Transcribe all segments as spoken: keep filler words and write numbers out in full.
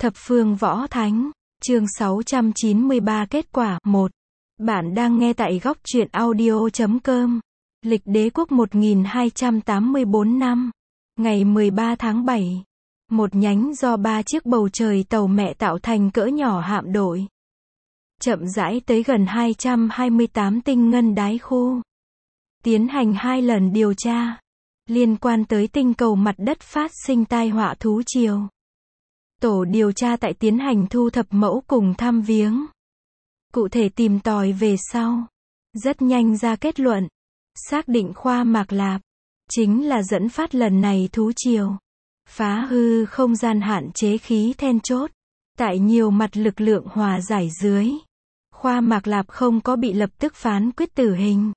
Thập phương võ thánh, chương sáu trăm chín mươi ba kết quả, một. Bạn đang nghe tại góc truyện audio chấm com. Lịch đế quốc một nghìn hai trăm tám mươi tư năm. Ngày mười ba tháng bảy. Một nhánh do ba chiếc bầu trời tàu mẹ tạo thành cỡ nhỏ hạm đội. Chậm rãi tới gần hai trăm hai mươi tám tinh ngân đái khu. Tiến hành hai lần điều tra. Liên quan tới tinh cầu mặt đất phát sinh tai họa thú triều. Tổ điều tra tại tiến hành thu thập mẫu cùng thăm viếng. Cụ thể tìm tòi về sau. Rất nhanh ra kết luận. Xác định Khoa Mạc Lạp. Chính là dẫn phát lần này thú triều. Phá hư không gian hạn chế khí then chốt. Tại nhiều mặt lực lượng hòa giải dưới. Khoa Mạc Lạp không có bị lập tức phán quyết tử hình.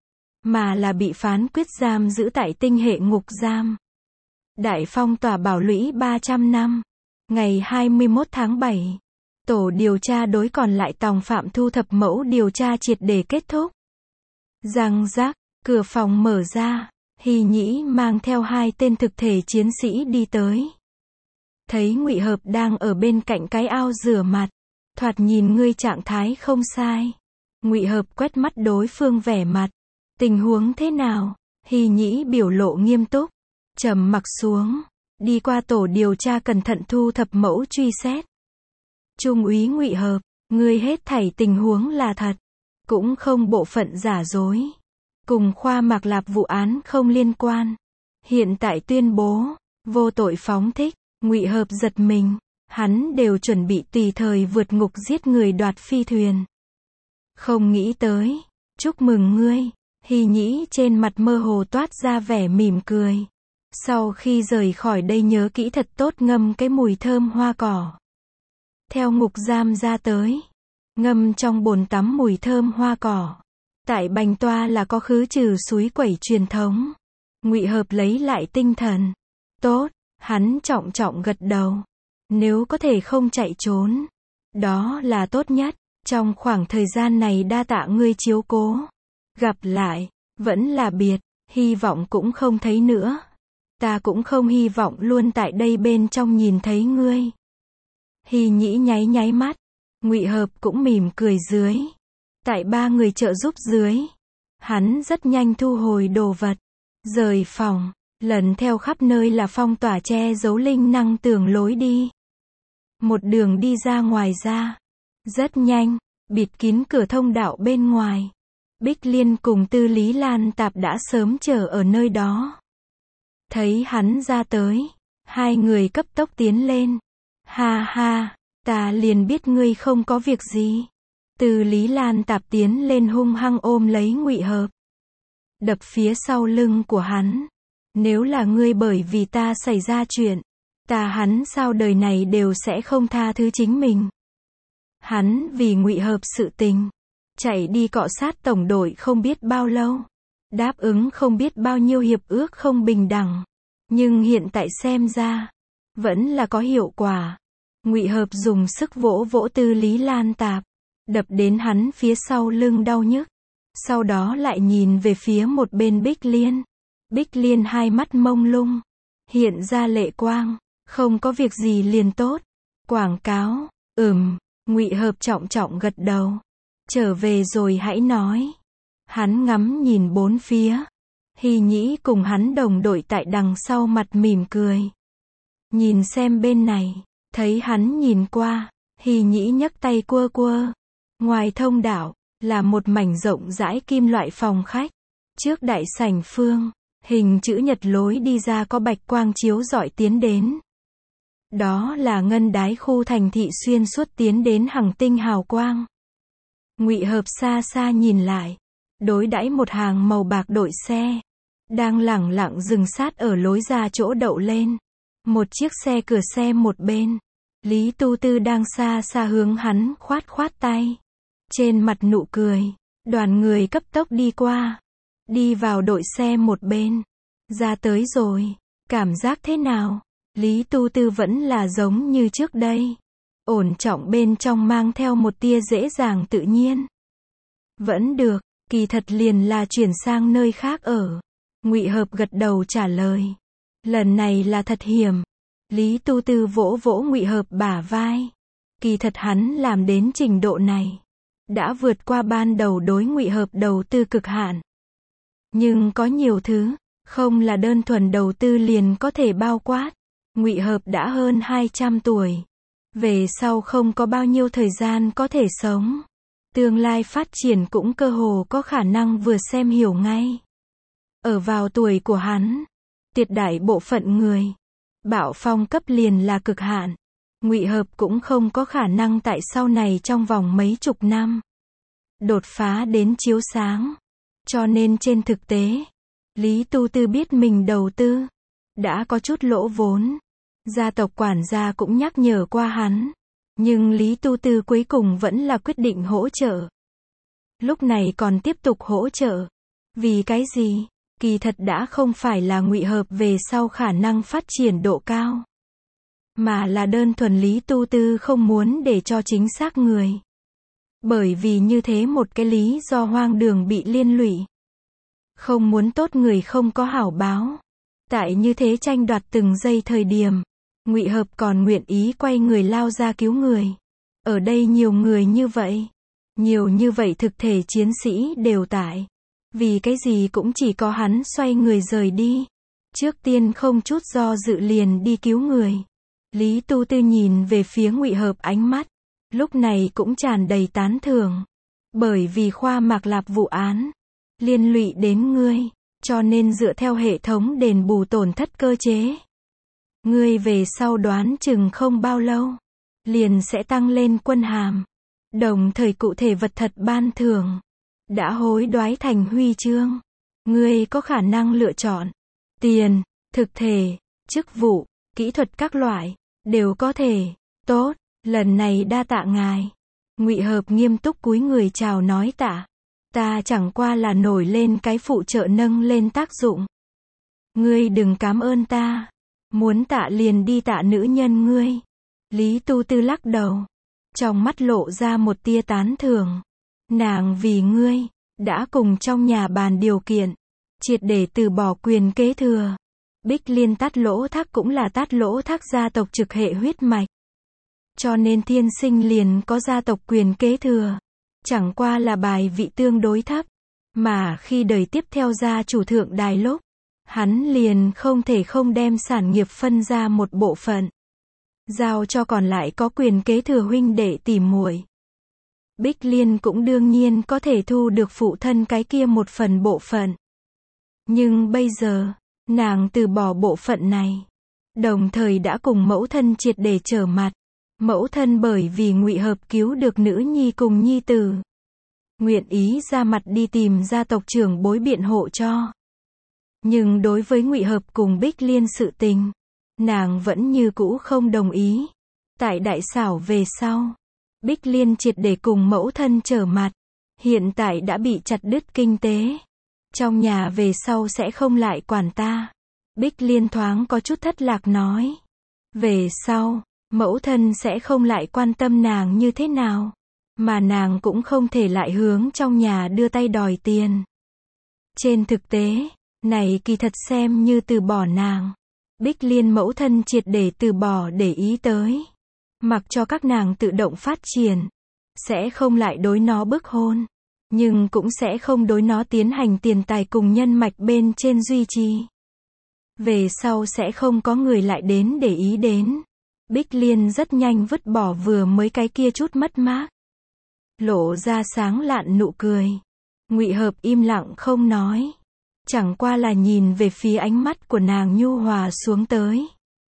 Mà là bị phán quyết giam giữ tại tinh hệ ngục giam. Đại phong tỏa bảo lũy ba trăm năm. Ngày hai mươi mốt tháng bảy. Tổ điều tra đối còn lại tòng phạm thu thập mẫu điều tra triệt để kết thúc. Răng rác, cửa phòng mở ra. Hy Nhĩ mang theo hai tên thực thể chiến sĩ đi tới. Thấy Ngụy Hợp đang ở bên cạnh cái ao rửa mặt. Thoạt nhìn ngươi trạng thái không sai. Ngụy Hợp quét mắt đối phương vẻ mặt. Tình huống thế nào? Hy Nhĩ biểu lộ nghiêm túc. Trầm mặc xuống. Đi qua tổ điều tra cẩn thận thu thập mẫu truy xét. Trung úy Ngụy Hợp, ngươi hết thảy tình huống là thật. Cũng không bộ phận giả dối. Cùng Khoa Mạc Lạp vụ án không liên quan. Hiện tại tuyên bố, vô tội phóng thích. Ngụy Hợp giật mình. Hắn đều chuẩn bị tùy thời vượt ngục giết người đoạt phi thuyền. Không nghĩ tới. Chúc mừng ngươi. Hy Nhĩ trên mặt mơ hồ toát ra vẻ mỉm cười. Sau khi rời khỏi đây nhớ kỹ thật tốt ngâm cái mùi thơm hoa cỏ. Theo ngục giam ra tới. Ngâm trong bồn tắm mùi thơm hoa cỏ. Tại Bành Toa là có khứ trừ suối quẩy truyền thống. Ngụy Hợp lấy lại tinh thần. Tốt, hắn trọng trọng gật đầu. Nếu có thể không chạy trốn. Đó là tốt nhất. Trong khoảng thời gian này đa tạ ngươi chiếu cố. Gặp lại, vẫn là biệt, hy vọng cũng không thấy nữa. Ta cũng không hy vọng luôn tại đây bên trong nhìn thấy ngươi. Hy Nhĩ nháy nháy mắt. Ngụy Hợp cũng mỉm cười dưới. Tại ba người trợ giúp dưới. Hắn rất nhanh thu hồi đồ vật. Rời phòng. Lần theo khắp nơi là phong tỏa che giấu linh năng tường lối đi. Một đường đi ra ngoài ra. Rất nhanh. Bịt kín cửa thông đạo bên ngoài. Bích Liên cùng Tư Lý Lan Tạp đã sớm chờ ở nơi đó. Thấy hắn ra tới. Hai người cấp tốc tiến lên. Ha ha, ta liền biết ngươi không có việc gì. Tư Lý Lan Tạp tiến lên hung hăng ôm lấy Ngụy Hợp. Đập phía sau lưng của hắn. Nếu là ngươi bởi vì ta xảy ra chuyện. Ta hắn sao đời này đều sẽ không tha thứ chính mình. Hắn vì Ngụy Hợp sự tình. Chạy đi cọ sát tổng đội không biết bao lâu. Đáp ứng không biết bao nhiêu hiệp ước không bình đẳng. Nhưng hiện tại xem ra. Vẫn là có hiệu quả. Ngụy Hợp dùng sức vỗ vỗ Tư Lý Lan Tạp. Đập đến hắn phía sau lưng đau nhức. Sau đó lại nhìn về phía một bên Bích Liên. Bích Liên hai mắt mông lung. Hiện ra lệ quang. Không có việc gì liền tốt. Quảng cáo. Ừm. Ngụy Hợp trọng trọng gật đầu. Trở về rồi hãy nói. Hắn ngắm nhìn bốn phía. Hy Nhĩ cùng hắn đồng đội tại đằng sau mặt mỉm cười. Nhìn xem bên này. Thấy hắn nhìn qua. Hy Nhĩ nhấc tay quơ quơ. Ngoài thông đạo. Là một mảnh rộng rãi kim loại phòng khách. Trước đại sảnh phương. Hình chữ nhật lối đi ra có bạch quang chiếu rọi tiến đến. Đó là ngân đái khu thành thị xuyên suốt tiến đến hằng tinh hào quang. Ngụy Hợp xa xa nhìn lại. Đối đãi một hàng màu bạc đội xe. Đang lẳng lặng dừng sát ở lối ra chỗ đậu lên. Một chiếc xe cửa xe một bên. Lý Tu Tư đang xa xa hướng hắn khoát khoát tay. Trên mặt nụ cười. Đoàn người cấp tốc đi qua. Đi vào đội xe một bên. Ra tới rồi. Cảm giác thế nào? Lý Tu Tư vẫn là giống như trước đây. Ổn trọng bên trong mang theo một tia dễ dàng tự nhiên. Vẫn được, kỳ thật liền là chuyển sang nơi khác ở. Ngụy Hợp gật đầu trả lời. Lần này là thật hiểm. Lý Tu Tư vỗ vỗ Ngụy Hợp bả vai. Kỳ thật hắn làm đến trình độ này, đã vượt qua ban đầu đối Ngụy Hợp đầu tư cực hạn. Nhưng có nhiều thứ, không là đơn thuần đầu tư liền có thể bao quát. Ngụy Hợp đã hơn hai trăm tuổi. Về sau không có bao nhiêu thời gian có thể sống. Tương lai phát triển cũng cơ hồ có khả năng vừa xem hiểu ngay. Ở vào tuổi của hắn, tuyệt đại bộ phận người, bạo phong cấp liền là cực hạn. Ngụy Hợp cũng không có khả năng tại sau này trong vòng mấy chục năm đột phá đến chiếu sáng. Cho nên trên thực tế, Lý Tu Tư biết mình đầu tư đã có chút lỗ vốn. Gia tộc quản gia cũng nhắc nhở qua hắn, nhưng Lý Tu Tư cuối cùng vẫn là quyết định hỗ trợ. Lúc này còn tiếp tục hỗ trợ. Vì cái gì? Kỳ thật đã không phải là Ngụy Hợp về sau khả năng phát triển độ cao, mà là đơn thuần Lý Tu Tư không muốn để cho chính xác người. Bởi vì như thế một cái lý do hoang đường bị liên lụy. Không muốn tốt người không có hảo báo. Tại như thế tranh đoạt từng giây thời điểm, Ngụy Hợp còn nguyện ý quay người lao ra cứu người. Ở đây nhiều người như vậy, nhiều như vậy thực thể chiến sĩ đều tại. Vì cái gì cũng chỉ có hắn xoay người rời đi. Trước tiên không chút do dự liền đi cứu người. Lý Tu Tư nhìn về phía Ngụy Hợp, ánh mắt lúc này cũng tràn đầy tán thưởng. Bởi vì Khoa Mạc Lạp vụ án liên lụy đến ngươi, cho nên dựa theo hệ thống đền bù tổn thất cơ chế, ngươi về sau đoán chừng không bao lâu liền sẽ tăng lên quân hàm, đồng thời cụ thể vật thật ban thưởng đã hối đoái thành huy chương. Ngươi có khả năng lựa chọn tiền, thực thể, chức vụ, kỹ thuật các loại, đều có thể. Tốt, lần này đa tạ ngài. Ngụy Hợp nghiêm túc cúi người chào nói tạ. Ta chẳng qua là nổi lên cái phụ trợ nâng lên tác dụng. Ngươi đừng cảm ơn ta. Muốn tạ liền đi tạ nữ nhân ngươi. Lý Tu Tư lắc đầu. Trong mắt lộ ra một tia tán thưởng. Nàng vì ngươi, đã cùng trong nhà bàn điều kiện, triệt để từ bỏ quyền kế thừa. Bích Liên Tát Lỗ Thác cũng là Tát Lỗ Thác gia tộc trực hệ huyết mạch. Cho nên thiên sinh liền có gia tộc quyền kế thừa. Chẳng qua là bài vị tương đối thấp. Mà khi đời tiếp theo gia chủ thượng đài lúc, hắn liền không thể không đem sản nghiệp phân ra một bộ phận, giao cho còn lại có quyền kế thừa huynh đệ tỷ muội. Bích Liên cũng đương nhiên có thể thu được phụ thân cái kia một phần bộ phận. Nhưng bây giờ, nàng từ bỏ bộ phận này. Đồng thời đã cùng mẫu thân triệt để trở mặt. Mẫu thân bởi vì Ngụy Hợp cứu được nữ nhi cùng nhi tử, nguyện ý ra mặt đi tìm gia tộc trưởng bối biện hộ cho. Nhưng đối với Ngụy Hợp cùng Bích Liên sự tình, nàng vẫn như cũ không đồng ý. Tại đại xảo về sau, Bích Liên triệt để cùng mẫu thân trở mặt. Hiện tại đã bị chặt đứt kinh tế. Trong nhà về sau sẽ không lại quản ta. Bích Liên thoáng có chút thất lạc nói. Về sau, mẫu thân sẽ không lại quan tâm nàng như thế nào. Mà nàng cũng không thể lại hướng trong nhà đưa tay đòi tiền. Trên thực tế, này kỳ thật xem như từ bỏ nàng. Bích Liên mẫu thân triệt để từ bỏ để ý tới. Mặc cho các nàng tự động phát triển. Sẽ không lại đối nó bức hôn. Nhưng cũng sẽ không đối nó tiến hành tiền tài cùng nhân mạch bên trên duy trì. Về sau sẽ không có người lại đến để ý đến. Bích Liên rất nhanh vứt bỏ vừa mới cái kia chút mất mát. Lộ ra sáng lạn nụ cười. Ngụy Hợp im lặng không nói. Chẳng qua là nhìn về phía ánh mắt của nàng nhu hòa xuống tới.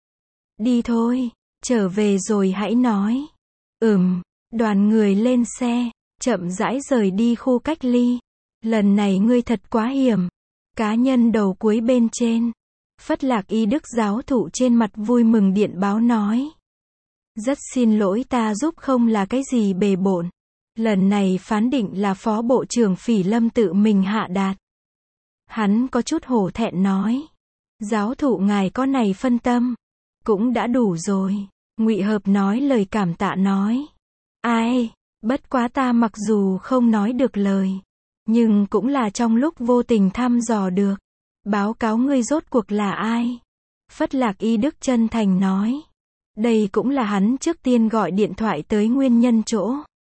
Đi thôi, trở về rồi hãy nói. Ừm, đoàn người lên xe, chậm rãi rời đi khu cách ly. Lần này ngươi thật quá hiểm. Cá nhân đầu cuối bên trên. Phất Lạc Y Đức giáo thụ trên mặt vui mừng điện báo nói. Rất xin lỗi, ta giúp không là cái gì bề bộn. Lần này phán định là Phó Bộ trưởng Phỉ Lâm tự mình hạ đạt. Hắn có chút hổ thẹn nói. Giáo thụ ngài có này phân tâm. Cũng đã đủ rồi. Ngụy Hợp nói lời cảm tạ nói. Ai, bất quá ta mặc dù không nói được lời. Nhưng cũng là trong lúc vô tình thăm dò được. Báo cáo ngươi rốt cuộc là ai? Phất Lạc Y Đức chân thành nói. Đây cũng là hắn trước tiên gọi điện thoại tới nguyên nhân chỗ.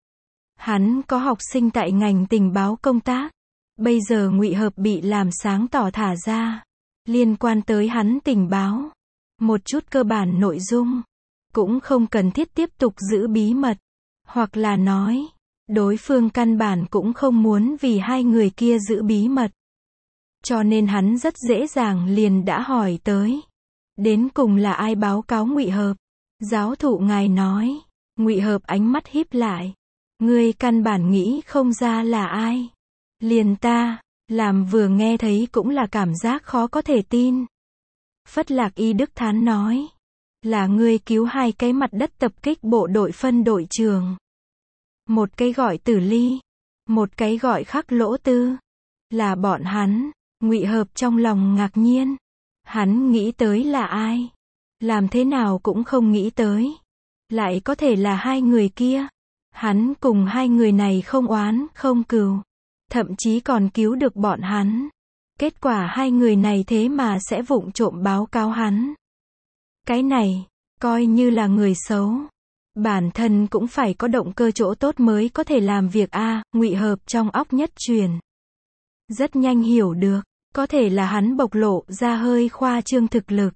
Hắn có học sinh tại ngành tình báo công tác. Bây giờ Ngụy Hợp bị làm sáng tỏ thả ra. Liên quan tới hắn tình báo. Một chút cơ bản nội dung. Cũng không cần thiết tiếp tục giữ bí mật. Hoặc là nói, đối phương căn bản cũng không muốn vì hai người kia giữ bí mật. Cho nên hắn rất dễ dàng liền đã hỏi tới. Đến cùng là ai báo cáo Ngụy Hợp? Giáo thụ ngài nói. Ngụy Hợp ánh mắt híp lại. Ngươi căn bản nghĩ không ra là ai. Liền ta, làm vừa nghe thấy cũng là cảm giác khó có thể tin. Phất Lạc Y Đức thán nói. Là ngươi cứu hai cái mặt đất tập kích bộ đội phân đội trưởng. Một cái gọi Tử Ly. Một cái gọi Khắc Lỗ Tư. Là bọn hắn. Ngụy Hợp trong lòng ngạc nhiên. Hắn nghĩ tới là ai? Làm thế nào cũng không nghĩ tới. Lại có thể là hai người kia. Hắn cùng hai người này không oán, không cừu. Thậm chí còn cứu được bọn hắn. Kết quả hai người này thế mà sẽ vụng trộm báo cáo hắn. Cái này, coi như là người xấu. Bản thân cũng phải có động cơ chỗ tốt mới có thể làm việc a. Ngụy Hợp trong óc nhất truyền. Rất nhanh hiểu được. Có thể là hắn bộc lộ ra hơi khoa trương thực lực.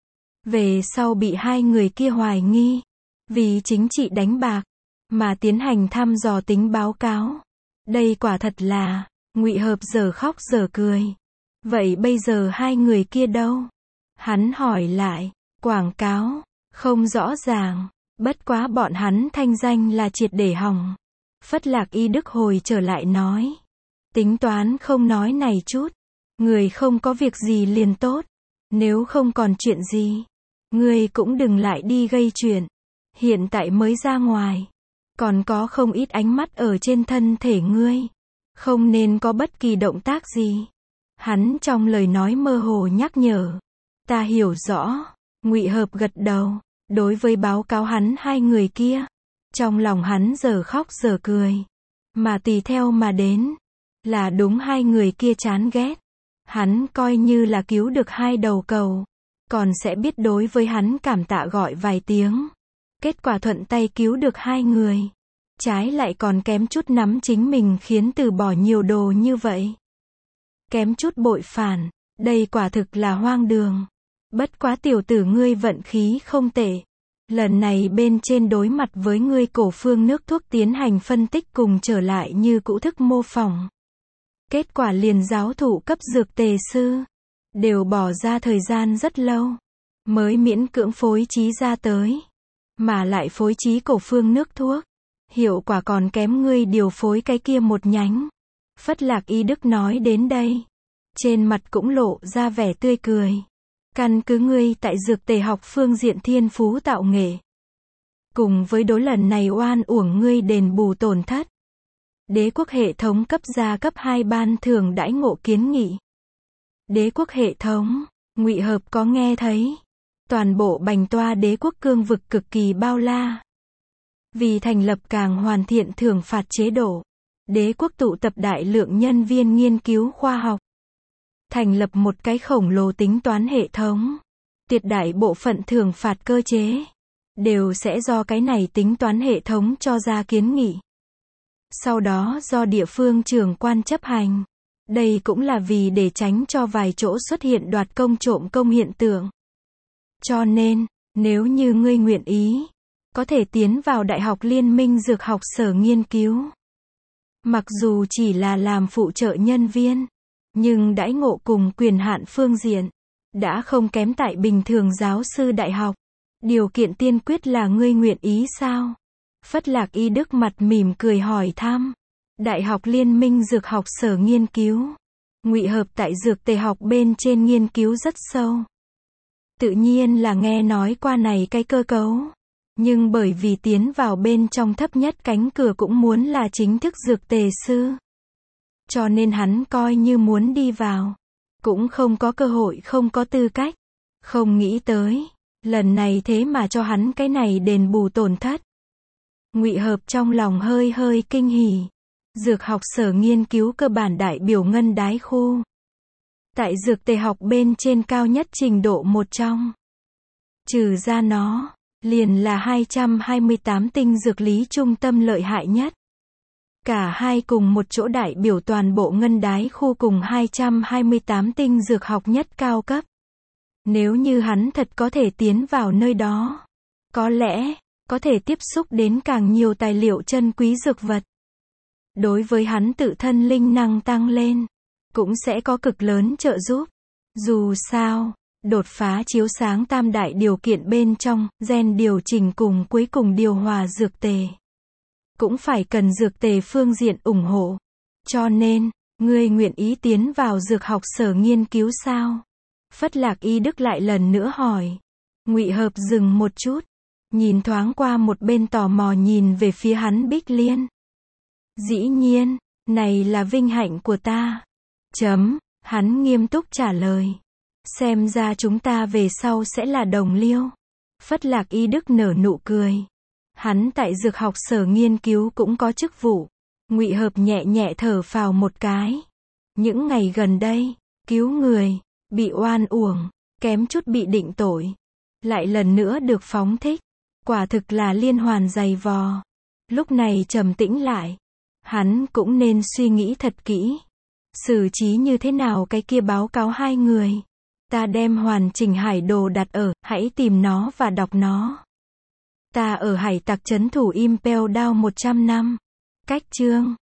Về sau bị hai người kia hoài nghi. Vì chính trị đánh bạc. Mà tiến hành thăm dò tính báo cáo. Đây quả thật là. Ngụy Hợp giờ khóc giờ cười. Vậy bây giờ hai người kia đâu? Hắn hỏi lại. Quảng cáo. Không rõ ràng. Bất quá bọn hắn thanh danh là triệt để hỏng. Phất Lạc Y Đức hồi trở lại nói. Tính toán không nói này chút. Người không có việc gì liền tốt. Nếu không còn chuyện gì. Người cũng đừng lại đi gây chuyện. Hiện tại mới ra ngoài. Còn có không ít ánh mắt ở trên thân thể ngươi. Không nên có bất kỳ động tác gì. Hắn trong lời nói mơ hồ nhắc nhở. Ta hiểu rõ. Ngụy Hợp gật đầu. Đối với báo cáo hắn hai người kia. Trong lòng hắn giờ khóc giờ cười. Mà tùy theo mà đến. Là đúng hai người kia chán ghét. Hắn coi như là cứu được hai đầu cầu. Còn sẽ biết đối với hắn cảm tạ gọi vài tiếng. Kết quả thuận tay cứu được hai người. Trái lại còn kém chút nắm chính mình khiến từ bỏ nhiều đồ như vậy. Kém chút bội phản. Đây quả thực là hoang đường. Bất quá tiểu tử ngươi vận khí không tệ. Lần này bên trên đối mặt với ngươi cổ phương nước thuốc tiến hành phân tích cùng trở lại như cũ thức mô phỏng. Kết quả liền giáo thụ cấp dược tề sư. Đều bỏ ra thời gian rất lâu. Mới miễn cưỡng phối trí ra tới. Mà lại phối trí cổ phương nước thuốc. Hiệu quả còn kém ngươi điều phối cái kia một nhánh. Phất Lạc Y Đức nói đến đây. Trên mặt cũng lộ ra vẻ tươi cười. Căn cứ ngươi tại dược tề học phương diện thiên phú tạo nghệ. Cùng với đối lần này oan uổng ngươi đền bù tổn thất. Đế quốc hệ thống cấp ra cấp hai ban thưởng đãi ngộ kiến nghị. Đế quốc hệ thống, Ngụy Hợp có nghe thấy. Toàn bộ bành toa đế quốc cương vực cực kỳ bao la. Vì thành lập càng hoàn thiện thưởng phạt chế độ. Đế quốc tụ tập đại lượng nhân viên nghiên cứu khoa học. Thành lập một cái khổng lồ tính toán hệ thống. Tuyệt đại bộ phận thưởng phạt cơ chế. Đều sẽ do cái này tính toán hệ thống cho ra kiến nghị. Sau đó do địa phương trưởng quan chấp hành. Đây cũng là vì để tránh cho vài chỗ xuất hiện đoạt công trộm công hiện tượng. Cho nên, nếu như ngươi nguyện ý, có thể tiến vào Đại học Liên minh Dược học sở nghiên cứu. Mặc dù chỉ là làm phụ trợ nhân viên, nhưng đãi ngộ cùng quyền hạn phương diện, đã không kém tại bình thường giáo sư đại học. Điều kiện tiên quyết là ngươi nguyện ý sao? Phất Lạc Y Đức mặt mỉm cười hỏi thăm. Đại học Liên minh Dược học sở nghiên cứu. Ngụy Hợp tại dược tề học bên trên nghiên cứu rất sâu. Tự nhiên là nghe nói qua này cái cơ cấu. Nhưng bởi vì tiến vào bên trong thấp nhất cánh cửa cũng muốn là chính thức dược tề sư. Cho nên hắn coi như muốn đi vào. Cũng không có cơ hội, không có tư cách. Không nghĩ tới. Lần này thế mà cho hắn cái này đền bù tổn thất. Ngụy Hợp trong lòng hơi hơi kinh hỉ. Dược học sở nghiên cứu cơ bản đại biểu ngân đái khu. tại dược tề học bên trên cao nhất trình độ một trong. Trừ ra nó, liền là hai trăm hai mươi tám tinh dược lý trung tâm lợi hại nhất. Cả hai cùng một chỗ đại biểu toàn bộ ngân đái khu cùng hai trăm hai mươi tám tinh dược học nhất cao cấp. Nếu như hắn thật có thể tiến vào nơi đó, có lẽ, có thể tiếp xúc đến càng nhiều tài liệu chân quý dược vật. Đối với hắn tự thân linh năng tăng lên, cũng sẽ có cực lớn trợ giúp. Dù sao, đột phá chiếu sáng tam đại điều kiện bên trong, gen điều chỉnh cùng cuối cùng điều hòa dược tề. Cũng phải cần dược tề phương diện ủng hộ. Cho nên, ngươi nguyện ý tiến vào dược học sở nghiên cứu sao? Phất Lạc Y Đức lại lần nữa hỏi. Ngụy Hợp dừng một chút, nhìn thoáng qua một bên tò mò nhìn về phía hắn Bích Liên. Dĩ nhiên, này là vinh hạnh của ta. Chấm, hắn nghiêm túc trả lời. Xem ra chúng ta về sau sẽ là đồng liêu. Phất Lạc Y Đức nở nụ cười. Hắn tại dược học sở nghiên cứu cũng có chức vụ. Ngụy Hợp nhẹ nhẹ thở phào một cái. Những ngày gần đây, cứu người, bị oan uổng, kém chút bị định tội. Lại lần nữa được phóng thích. Quả thực là liên hoàn dày vò. Lúc này trầm tĩnh lại. Hắn cũng nên suy nghĩ thật kỹ. Xử trí như thế nào cái kia báo cáo hai người. Ta đem hoàn chỉnh hải đồ đặt ở, hãy tìm nó và đọc nó. Ta ở hải tặc trấn thủ Impel Down một trăm năm. Cách chương